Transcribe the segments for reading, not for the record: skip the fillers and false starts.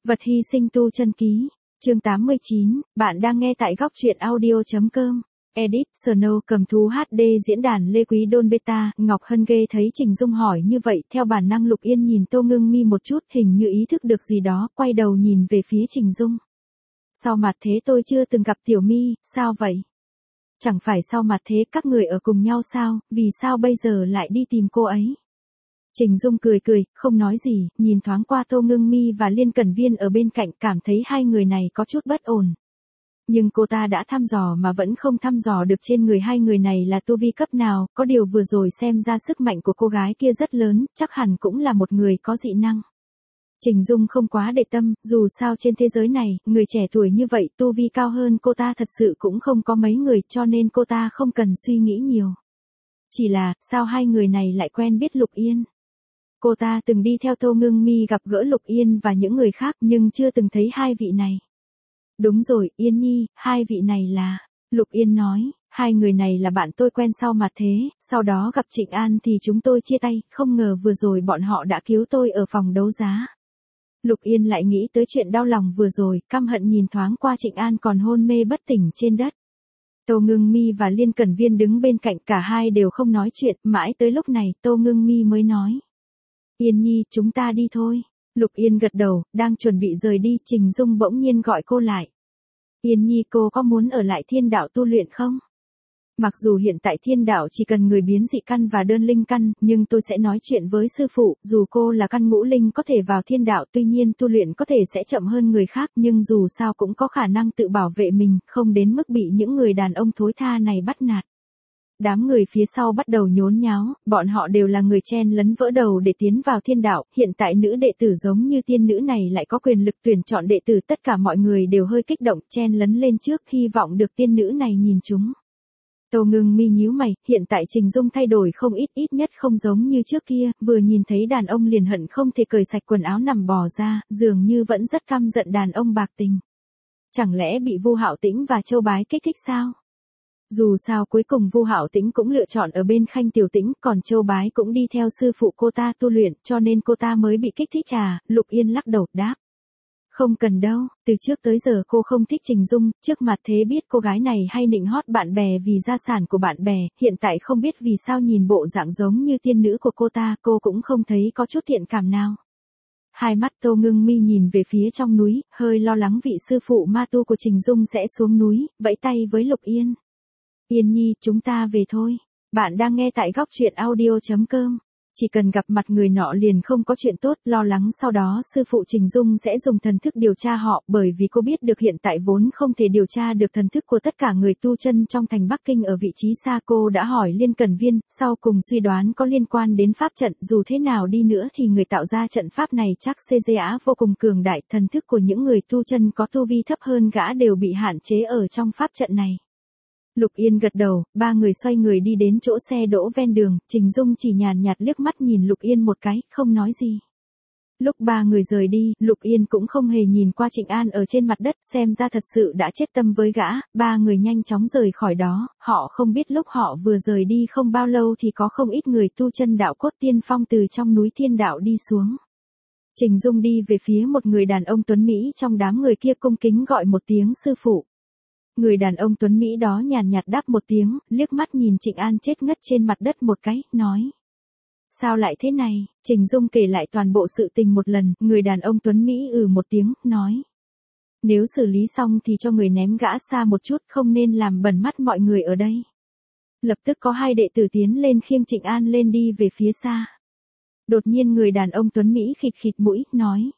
Vật hy sinh tu chân ký, chương 89, bạn đang nghe tại góc truyện audio.com. Edit, Snow cầm thú HD diễn đàn Lê Quý Đôn Beta, Ngọc Hân ghê thấy Trình Dung hỏi như vậy, theo bản năng Lục Yên nhìn Tô Ngưng Mi một chút, hình như ý thức được gì đó, quay đầu nhìn về phía Trình Dung. Sau mặt thế tôi chưa từng gặp Tiểu Mi, sao vậy? Chẳng phải sau mặt thế các người ở cùng nhau sao, vì sao bây giờ lại đi tìm cô ấy? Trình Dung cười cười, không nói gì, nhìn thoáng qua Tô Ngưng Mi và Liên Cẩn Viên ở bên cạnh, cảm thấy hai người này có chút bất ổn. Nhưng cô ta đã thăm dò mà vẫn không thăm dò được trên người hai người này là tu vi cấp nào, có điều vừa rồi xem ra sức mạnh của cô gái kia rất lớn, chắc hẳn cũng là một người có dị năng. Trình Dung không quá để tâm, dù sao trên thế giới này, người trẻ tuổi như vậy tu vi cao hơn cô ta thật sự cũng không có mấy người, cho nên cô ta không cần suy nghĩ nhiều. Chỉ là, sao hai người này lại quen biết Lục Yên? Cô ta từng đi theo Tô Ngưng Mi gặp gỡ Lục Yên và những người khác nhưng chưa từng thấy hai vị này. Đúng rồi, Yên Nhi, hai vị này là... Lục Yên nói, hai người này là bạn tôi quen sau mặt thế, sau đó gặp Trịnh An thì chúng tôi chia tay, không ngờ vừa rồi bọn họ đã cứu tôi ở phòng đấu giá. Lục Yên lại nghĩ tới chuyện đau lòng vừa rồi, căm hận nhìn thoáng qua Trịnh An còn hôn mê bất tỉnh trên đất. Tô Ngưng Mi và Liên Cẩn Viên đứng bên cạnh, cả hai đều không nói chuyện, mãi tới lúc này Tô Ngưng Mi mới nói. Yên Nhi, chúng ta đi thôi. Lục Yên gật đầu, đang chuẩn bị rời đi, Trình Dung bỗng nhiên gọi cô lại. Yên Nhi, cô có muốn ở lại thiên đạo tu luyện không? Mặc dù hiện tại thiên đạo chỉ cần người biến dị căn và đơn linh căn, nhưng tôi sẽ nói chuyện với sư phụ, dù cô là căn ngũ linh có thể vào thiên đạo, tuy nhiên tu luyện có thể sẽ chậm hơn người khác, nhưng dù sao cũng có khả năng tự bảo vệ mình, không đến mức bị những người đàn ông thối tha này bắt nạt. Đám người phía sau bắt đầu nhốn nháo, bọn họ đều là người chen lấn vỡ đầu để tiến vào thiên đạo, hiện tại nữ đệ tử giống như tiên nữ này lại có quyền lực tuyển chọn đệ tử, tất cả mọi người đều hơi kích động, chen lấn lên trước, hy vọng được tiên nữ này nhìn chúng. Tô Ngưng Mi nhíu mày, hiện tại Trình Dung thay đổi không ít nhất không giống như trước kia, vừa nhìn thấy đàn ông liền hận không thể cởi sạch quần áo nằm bò ra, dường như vẫn rất căm giận đàn ông bạc tình. Chẳng lẽ bị Vu Hạo Tĩnh và Châu Bái kích thích sao? Dù sao cuối cùng Vu Hạo Tĩnh cũng lựa chọn ở bên Khanh Tiểu Tĩnh, còn Châu Bái cũng đi theo sư phụ cô ta tu luyện, cho nên cô ta mới bị kích thích à? Lục Yên lắc đầu đáp. Không cần đâu, từ trước tới giờ cô không thích Trình Dung, trước mặt thế biết cô gái này hay nịnh hót bạn bè vì gia sản của bạn bè, hiện tại không biết vì sao nhìn bộ dạng giống như tiên nữ của cô ta, cô cũng không thấy có chút thiện cảm nào. Hai mắt Tô Ngưng Mi nhìn về phía trong núi, hơi lo lắng vị sư phụ ma tu của Trình Dung sẽ xuống núi, vẫy tay với Lục Yên. Yên Nhi, chúng ta về thôi. Bạn đang nghe tại góc truyện audio.com. Chỉ cần gặp mặt người nọ liền không có chuyện tốt, lo lắng sau đó sư phụ Trình Dung sẽ dùng thần thức điều tra họ, bởi vì cô biết được hiện tại vốn không thể điều tra được thần thức của tất cả người tu chân trong thành Bắc Kinh ở vị trí xa. Cô đã hỏi Liên Cẩn Viên, sau cùng suy đoán có liên quan đến pháp trận, dù thế nào đi nữa thì người tạo ra trận pháp này chắc CGA vô cùng cường đại, thần thức của những người tu chân có tu vi thấp hơn gã đều bị hạn chế ở trong pháp trận này. Lục Yên gật đầu, ba người xoay người đi đến chỗ xe đỗ ven đường, Trình Dung chỉ nhàn nhạt liếc mắt nhìn Lục Yên một cái, không nói gì. Lúc ba người rời đi, Lục Yên cũng không hề nhìn qua Trịnh An ở trên mặt đất, xem ra thật sự đã chết tâm với gã, ba người nhanh chóng rời khỏi đó, họ không biết lúc họ vừa rời đi không bao lâu thì có không ít người tu chân đạo cốt tiên phong từ trong núi thiên đạo đi xuống. Trình Dung đi về phía một người đàn ông tuấn Mỹ trong đám người kia cung kính gọi một tiếng sư phụ. Người đàn ông tuấn Mỹ đó nhàn nhạt đáp một tiếng, liếc mắt nhìn Trịnh An chết ngất trên mặt đất một cái, nói. Sao lại thế này? Trình Dung kể lại toàn bộ sự tình một lần, người đàn ông tuấn Mỹ một tiếng, nói. Nếu xử lý xong thì cho người ném gã xa một chút, không nên làm bẩn mắt mọi người ở đây. Lập tức có hai đệ tử tiến lên khiêng Trịnh An lên đi về phía xa. Đột nhiên người đàn ông tuấn Mỹ khịt khịt mũi, nói.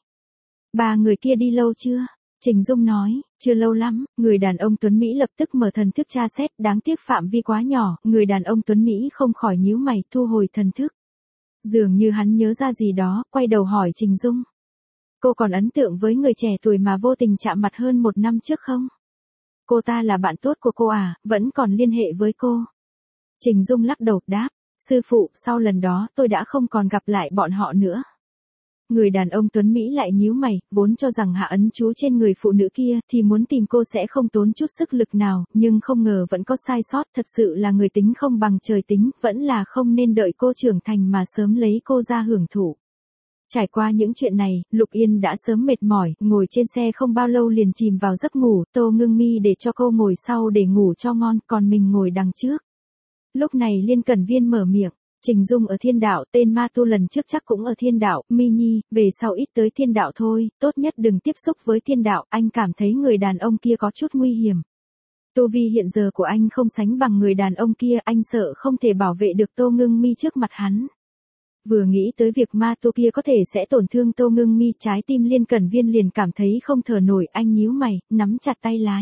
Ba người kia đi lâu chưa? Trình Dung nói, chưa lâu lắm, người đàn ông tuấn Mỹ lập tức mở thần thức tra xét, đáng tiếc phạm vi quá nhỏ, người đàn ông tuấn Mỹ không khỏi nhíu mày, thu hồi thần thức. Dường như hắn nhớ ra gì đó, quay đầu hỏi Trình Dung. Cô còn ấn tượng với người trẻ tuổi mà vô tình chạm mặt hơn 1 năm trước không? Cô ta là bạn tốt của cô à, vẫn còn liên hệ với cô? Trình Dung lắc đầu đáp, sư phụ, sau lần đó tôi đã không còn gặp lại bọn họ nữa. Người đàn ông tuấn Mỹ lại nhíu mày, vốn cho rằng hạ ấn chú trên người phụ nữ kia thì muốn tìm cô sẽ không tốn chút sức lực nào, nhưng không ngờ vẫn có sai sót, thật sự là người tính không bằng trời tính, vẫn là không nên đợi cô trưởng thành mà sớm lấy cô ra hưởng thụ. Trải qua những chuyện này, Lục Yên đã sớm mệt mỏi, ngồi trên xe không bao lâu liền chìm vào giấc ngủ, Tô Ngưng Mi để cho cô ngồi sau để ngủ cho ngon, còn mình ngồi đằng trước. Lúc này Liên Cẩn Viên mở miệng, Trình Dung ở thiên đạo, tên ma tu lần trước chắc cũng ở thiên đạo, Mi Nhi, về sau ít tới thiên đạo thôi, tốt nhất đừng tiếp xúc với thiên đạo, anh cảm thấy người đàn ông kia có chút nguy hiểm. Tu vi hiện giờ của anh không sánh bằng người đàn ông kia, anh sợ không thể bảo vệ được Tô Ngưng Mi trước mặt hắn. Vừa nghĩ tới việc ma tu kia có thể sẽ tổn thương Tô Ngưng Mi, trái tim Liên Cẩn Viên liền cảm thấy không thở nổi, anh nhíu mày, nắm chặt tay lái.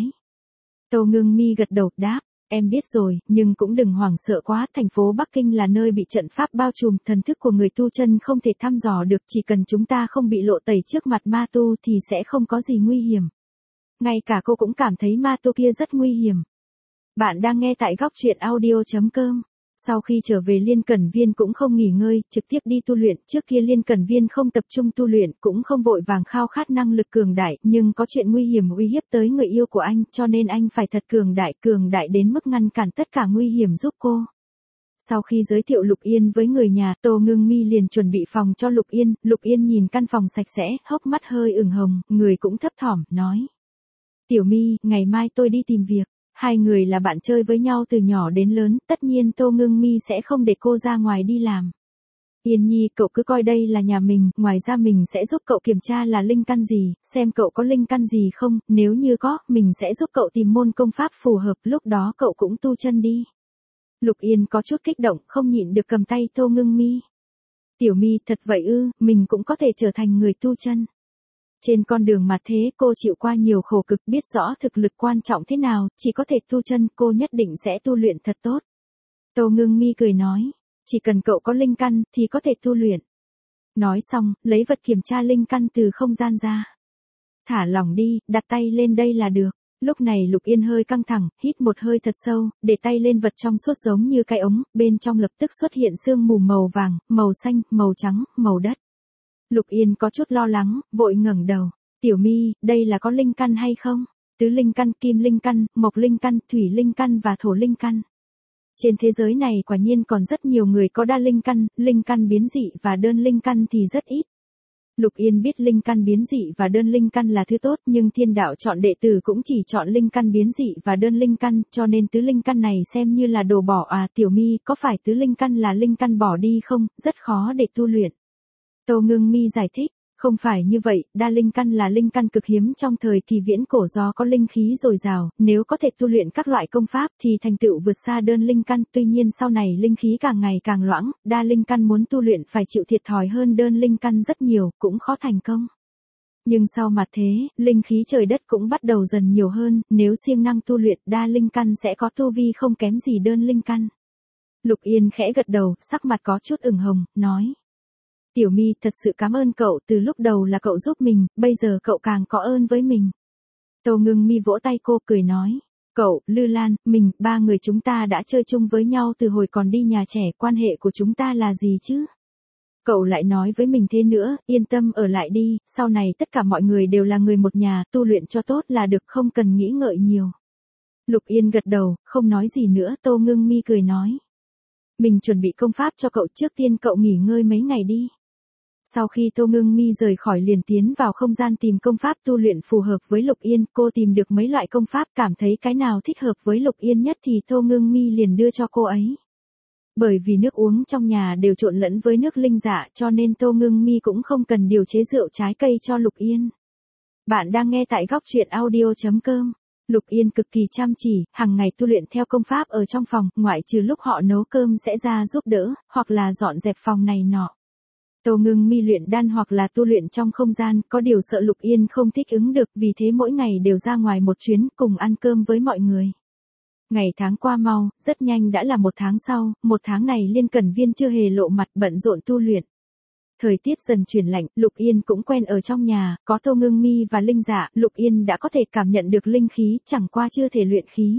Tô Ngưng Mi gật đầu đáp, em biết rồi, nhưng cũng đừng hoảng sợ quá, thành phố Bắc Kinh là nơi bị trận pháp bao trùm, thần thức của người tu chân không thể thăm dò được, chỉ cần chúng ta không bị lộ tẩy trước mặt ma tu thì sẽ không có gì nguy hiểm. Ngay cả cô cũng cảm thấy ma tu kia rất nguy hiểm. Bạn đang nghe tại góc truyện audio.com. Sau khi trở về Liên Cẩn Viên cũng không nghỉ ngơi, trực tiếp đi tu luyện, trước kia Liên Cẩn Viên không tập trung tu luyện, cũng không vội vàng khao khát năng lực cường đại, nhưng có chuyện nguy hiểm uy hiếp tới người yêu của anh, cho nên anh phải thật cường đại đến mức ngăn cản tất cả nguy hiểm giúp cô. Sau khi giới thiệu Lục Yên với người nhà, Tô Ngưng Mi liền chuẩn bị phòng cho Lục Yên nhìn căn phòng sạch sẽ, hốc mắt hơi ửng hồng, người cũng thấp thỏm, nói. Tiểu Mi, ngày mai tôi đi tìm việc. Hai người là bạn chơi với nhau từ nhỏ đến lớn, tất nhiên Tô Ngưng Mi sẽ không để cô ra ngoài đi làm. Yên Nhi, cậu cứ coi đây là nhà mình, ngoài ra mình sẽ giúp cậu kiểm tra là linh căn gì, xem cậu có linh căn gì không, nếu như có, mình sẽ giúp cậu tìm môn công pháp phù hợp, lúc đó cậu cũng tu chân đi. Lục Yên có chút kích động, không nhịn được cầm tay Tô Ngưng Mi. Tiểu Mi, thật vậy ư, mình cũng có thể trở thành người tu chân. Trên con đường mà thế cô chịu qua nhiều khổ cực, biết rõ thực lực quan trọng thế nào, chỉ có thể tu chân, cô nhất định sẽ tu luyện thật tốt. Tô Ngưng Mi cười nói, chỉ cần cậu có linh căn thì có thể tu luyện. Nói xong, lấy vật kiểm tra linh căn từ không gian ra. Thả lỏng đi, đặt tay lên đây là được. Lúc này Lục Yên hơi căng thẳng, hít một hơi thật sâu, để tay lên vật trong suốt giống như cái ống, bên trong lập tức xuất hiện sương mù màu vàng, màu xanh, màu trắng, màu đất. Lục Yên có chút lo lắng, vội ngẩng đầu. Tiểu Mi, đây là có linh căn hay không? Tứ linh căn, kim linh căn, mộc linh căn, thủy linh căn và thổ linh căn. Trên thế giới này quả nhiên còn rất nhiều người có đa linh căn biến dị và đơn linh căn thì rất ít. Lục Yên biết linh căn biến dị và đơn linh căn là thứ tốt, nhưng thiên đạo chọn đệ tử cũng chỉ chọn linh căn biến dị và đơn linh căn, cho nên tứ linh căn này xem như là đồ bỏ à. Tiểu Mi, có phải tứ linh căn là linh căn bỏ đi không, rất khó để tu luyện. Tô Ngưng Mi giải thích, không phải như vậy, đa linh căn là linh căn cực hiếm trong thời kỳ viễn cổ do có linh khí dồi dào, nếu có thể tu luyện các loại công pháp thì thành tựu vượt xa đơn linh căn, tuy nhiên sau này linh khí càng ngày càng loãng, đa linh căn muốn tu luyện phải chịu thiệt thòi hơn đơn linh căn rất nhiều, cũng khó thành công. Nhưng sau mà thế, linh khí trời đất cũng bắt đầu dần nhiều hơn, nếu siêng năng tu luyện đa linh căn sẽ có tu vi không kém gì đơn linh căn. Lục Yên khẽ gật đầu, sắc mặt có chút ửng hồng, nói. Tiểu Mi, thật sự cảm ơn cậu, từ lúc đầu là cậu giúp mình, bây giờ cậu càng có ơn với mình. Tô Ngưng Mi vỗ tay cô cười nói, cậu, Lư Lan, mình, ba người chúng ta đã chơi chung với nhau từ hồi còn đi nhà trẻ, quan hệ của chúng ta là gì chứ? Cậu lại nói với mình thế nữa, yên tâm ở lại đi, sau này tất cả mọi người đều là người một nhà, tu luyện cho tốt là được, không cần nghĩ ngợi nhiều. Lục Yên gật đầu, không nói gì nữa. Tô Ngưng Mi cười nói, mình chuẩn bị công pháp cho cậu, trước tiên cậu nghỉ ngơi mấy ngày đi. Sau khi Tô Ngưng Mi rời khỏi liền tiến vào không gian tìm công pháp tu luyện phù hợp với Lục Yên, cô tìm được mấy loại công pháp, cảm thấy cái nào thích hợp với Lục Yên nhất thì Tô Ngưng Mi liền đưa cho cô ấy. Bởi vì nước uống trong nhà đều trộn lẫn với nước linh dạ cho nên Tô Ngưng Mi cũng không cần điều chế rượu trái cây cho Lục Yên. Bạn đang nghe tại góc truyện audio.com. Lục Yên cực kỳ chăm chỉ, hàng ngày tu luyện theo công pháp ở trong phòng, ngoại trừ lúc họ nấu cơm sẽ ra giúp đỡ, hoặc là dọn dẹp phòng này nọ. Tô Ngưng Mi luyện đan hoặc là tu luyện trong không gian, có điều sợ Lục Yên không thích ứng được, vì thế mỗi ngày đều ra ngoài một chuyến, cùng ăn cơm với mọi người. Ngày tháng qua mau, rất nhanh đã là một tháng sau, một tháng này Liên Cẩn Viên chưa hề lộ mặt, bận rộn tu luyện. Thời tiết dần chuyển lạnh, Lục Yên cũng quen ở trong nhà, có Tô Ngưng Mi và linh dạ, Lục Yên đã có thể cảm nhận được linh khí, chẳng qua chưa thể luyện khí.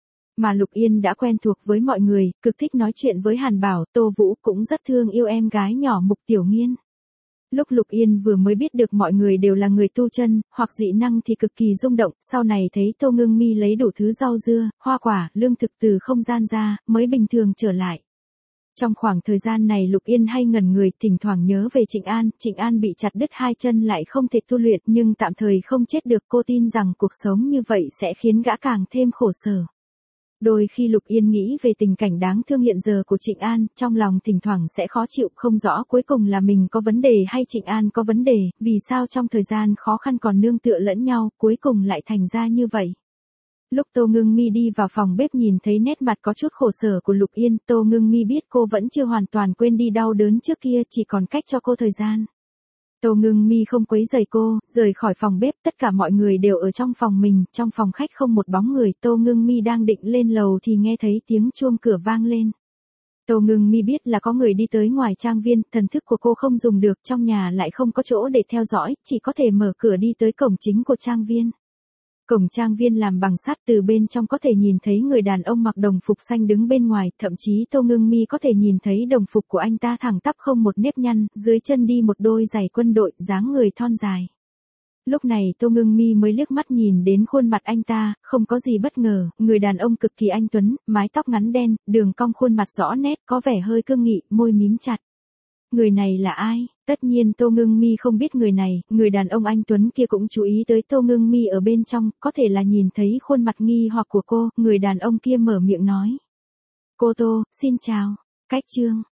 Mà Lục Yên đã quen thuộc với mọi người, cực thích nói chuyện với Hàn Bảo, Tô Vũ cũng rất thương yêu em gái nhỏ Mục Tiểu Nghiên. Lúc Lục Yên vừa mới biết được mọi người đều là người tu chân, hoặc dị năng thì cực kỳ rung động, sau này thấy Tô Ngưng Mi lấy đủ thứ rau dưa, hoa quả, lương thực từ không gian ra, mới bình thường trở lại. Trong khoảng thời gian này Lục Yên hay ngẩn người, thỉnh thoảng nhớ về Trịnh An bị chặt đứt hai chân lại không thể tu luyện nhưng tạm thời không chết được, cô tin rằng cuộc sống như vậy sẽ khiến gã càng thêm khổ sở. Đôi khi Lục Yên nghĩ về tình cảnh đáng thương hiện giờ của Trịnh An, trong lòng thỉnh thoảng sẽ khó chịu, không rõ cuối cùng là mình có vấn đề hay Trịnh An có vấn đề, vì sao trong thời gian khó khăn còn nương tựa lẫn nhau, cuối cùng lại thành ra như vậy. Lúc Tô Ngưng Mi đi vào phòng bếp nhìn thấy nét mặt có chút khổ sở của Lục Yên, Tô Ngưng Mi biết cô vẫn chưa hoàn toàn quên đi đau đớn trước kia, chỉ còn cách cho cô thời gian. Tô Ngưng Mi không quấy rầy cô, rời khỏi phòng bếp, tất cả mọi người đều ở trong phòng mình, trong phòng khách không một bóng người, Tô Ngưng Mi đang định lên lầu thì nghe thấy tiếng chuông cửa vang lên. Tô Ngưng Mi biết là có người đi tới ngoài trang viên, thần thức của cô không dùng được, trong nhà lại không có chỗ để theo dõi, chỉ có thể mở cửa đi tới cổng chính của trang viên. Cổng trang viên làm bằng sắt, từ bên trong có thể nhìn thấy người đàn ông mặc đồng phục xanh đứng bên ngoài, thậm chí Tô Ngưng Mi có thể nhìn thấy đồng phục của anh ta thẳng tắp không một nếp nhăn, dưới chân đi một đôi giày quân đội, dáng người thon dài. Lúc này Tô Ngưng Mi mới liếc mắt nhìn đến khuôn mặt anh ta, không có gì bất ngờ, người đàn ông cực kỳ anh tuấn, mái tóc ngắn đen, đường cong khuôn mặt rõ nét, có vẻ hơi cương nghị, môi mím chặt. Người này là ai? Tất nhiên Tô Ngưng Mi không biết người này, người đàn ông anh tuấn kia cũng chú ý tới Tô Ngưng Mi ở bên trong, có thể là nhìn thấy khuôn mặt nghi hoặc của cô, người đàn ông kia mở miệng nói. Cô Tô, xin chào. Cách chương